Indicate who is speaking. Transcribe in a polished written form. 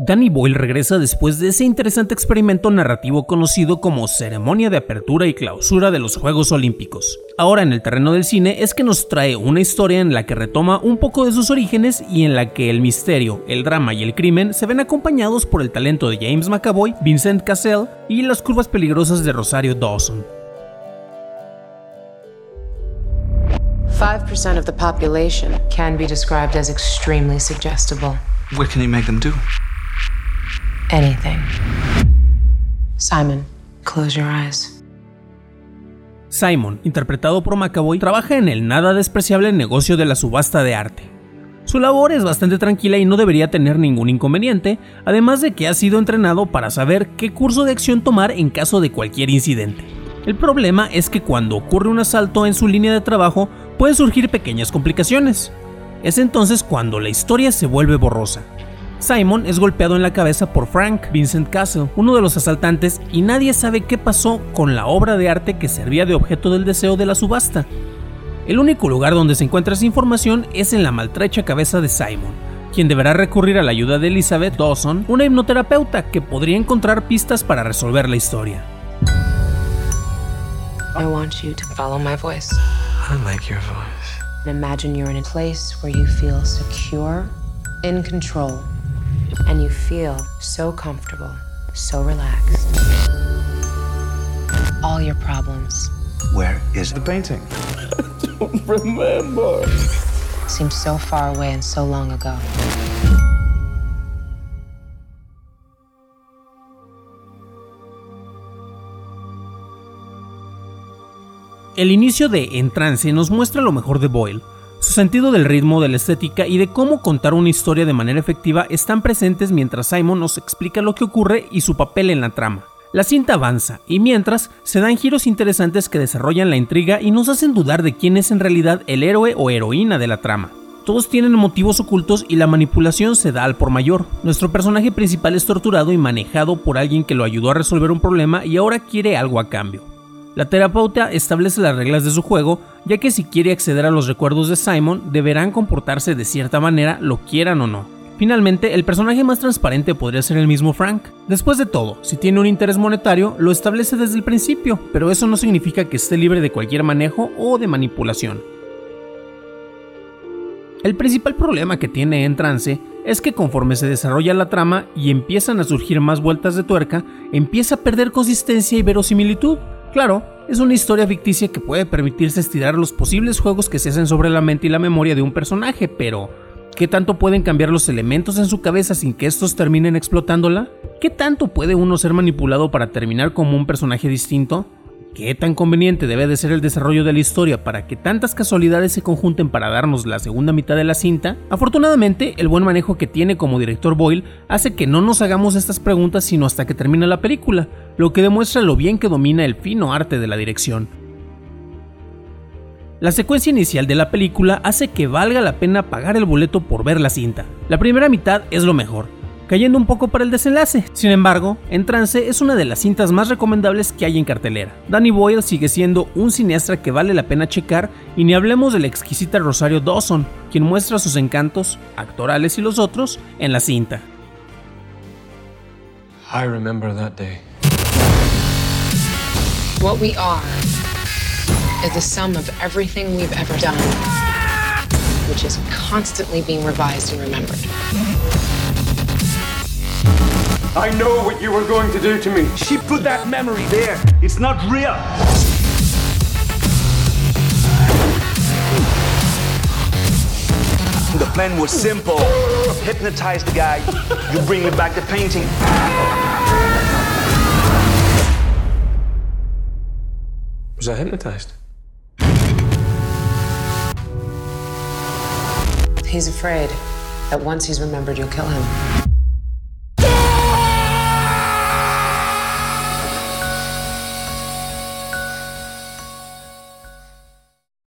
Speaker 1: Danny Boyle regresa después de ese interesante experimento narrativo conocido como ceremonia de apertura y clausura de los Juegos Olímpicos. Ahora en el terreno del cine es que nos trae una historia en la que retoma un poco de sus orígenes y en la que el misterio, el drama y el crimen se ven acompañados por el talento de James McAvoy, Vincent Cassel y las curvas peligrosas de Rosario Dawson.
Speaker 2: 5% of the population can be described as extremely suggestible.
Speaker 3: What can you make them do?
Speaker 2: Anything. Simon, close your eyes.
Speaker 1: Simon, interpretado por McAvoy, trabaja en el nada despreciable negocio de la subasta de arte. Su labor es bastante tranquila y no debería tener ningún inconveniente, además de que ha sido entrenado para saber qué curso de acción tomar en caso de cualquier incidente. El problema es que cuando ocurre un asalto en su línea de trabajo, pueden surgir pequeñas complicaciones. Es entonces cuando la historia se vuelve borrosa. Simon es golpeado en la cabeza por Frank Vincent Cassel, uno de los asaltantes, y nadie sabe qué pasó con la obra de arte que servía de objeto del deseo de la subasta. El único lugar donde se encuentra esa información es en la maltrecha cabeza de Simon, quien deberá recurrir a la ayuda de Elizabeth Dawson, una hipnoterapeuta que podría encontrar pistas para resolver la historia.
Speaker 2: I want you to follow my voice.
Speaker 3: I like your voice.
Speaker 2: And imagine you're in a place where you feel secure, in control, and you feel so comfortable, so relaxed. All your problems.
Speaker 3: Where is the painting? I don't remember.
Speaker 2: Seem so far away and so long ago.
Speaker 1: El inicio de En Trance nos muestra lo mejor de Boyle. Su sentido del ritmo, de la estética y de cómo contar una historia de manera efectiva están presentes mientras Simon nos explica lo que ocurre y su papel en la trama. La cinta avanza y mientras se dan giros interesantes que desarrollan la intriga y nos hacen dudar de quién es en realidad el héroe o heroína de la trama. Todos tienen motivos ocultos y la manipulación se da al por mayor. Nuestro personaje principal es torturado y manejado por alguien que lo ayudó a resolver un problema y ahora quiere algo a cambio. La terapeuta establece las reglas de su juego, ya que si quiere acceder a los recuerdos de Simon, deberán comportarse de cierta manera, lo quieran o no. Finalmente, el personaje más transparente podría ser el mismo Frank. Después de todo, si tiene un interés monetario, lo establece desde el principio, pero eso no significa que esté libre de cualquier manejo o de manipulación. El principal problema que tiene En Trance es que conforme se desarrolla la trama y empiezan a surgir más vueltas de tuerca, empieza a perder consistencia y verosimilitud. Claro, es una historia ficticia que puede permitirse estirar los posibles juegos que se hacen sobre la mente y la memoria de un personaje, pero ¿qué tanto pueden cambiar los elementos en su cabeza sin que estos terminen explotándola? ¿Qué tanto puede uno ser manipulado para terminar como un personaje distinto? ¿Qué tan conveniente debe de ser el desarrollo de la historia para que tantas casualidades se conjunten para darnos la segunda mitad de la cinta? Afortunadamente, el buen manejo que tiene como director Boyle hace que no nos hagamos estas preguntas sino hasta que termina la película, lo que demuestra lo bien que domina el fino arte de la dirección. La secuencia inicial de la película hace que valga la pena pagar el boleto por ver la cinta. La primera mitad es lo mejor, cayendo un poco para el desenlace. Sin embargo, En Trance es una de las cintas más recomendables que hay en cartelera. Danny Boyle sigue siendo un cineasta que vale la pena checar y ni hablemos de la exquisita Rosario Dawson, quien muestra sus encantos, actorales y los otros, en la cinta.
Speaker 3: I remember that day.
Speaker 2: What we are is the sum of everything we've ever done, which is constantly being revised and remembered.
Speaker 4: I know what you were going to do to me. She put that memory there. It's not real.
Speaker 5: The plan was simple. Hypnotize the guy. You bring me back the painting.
Speaker 3: Was I hypnotized?
Speaker 2: He's afraid that once he's remembered, you'll kill him.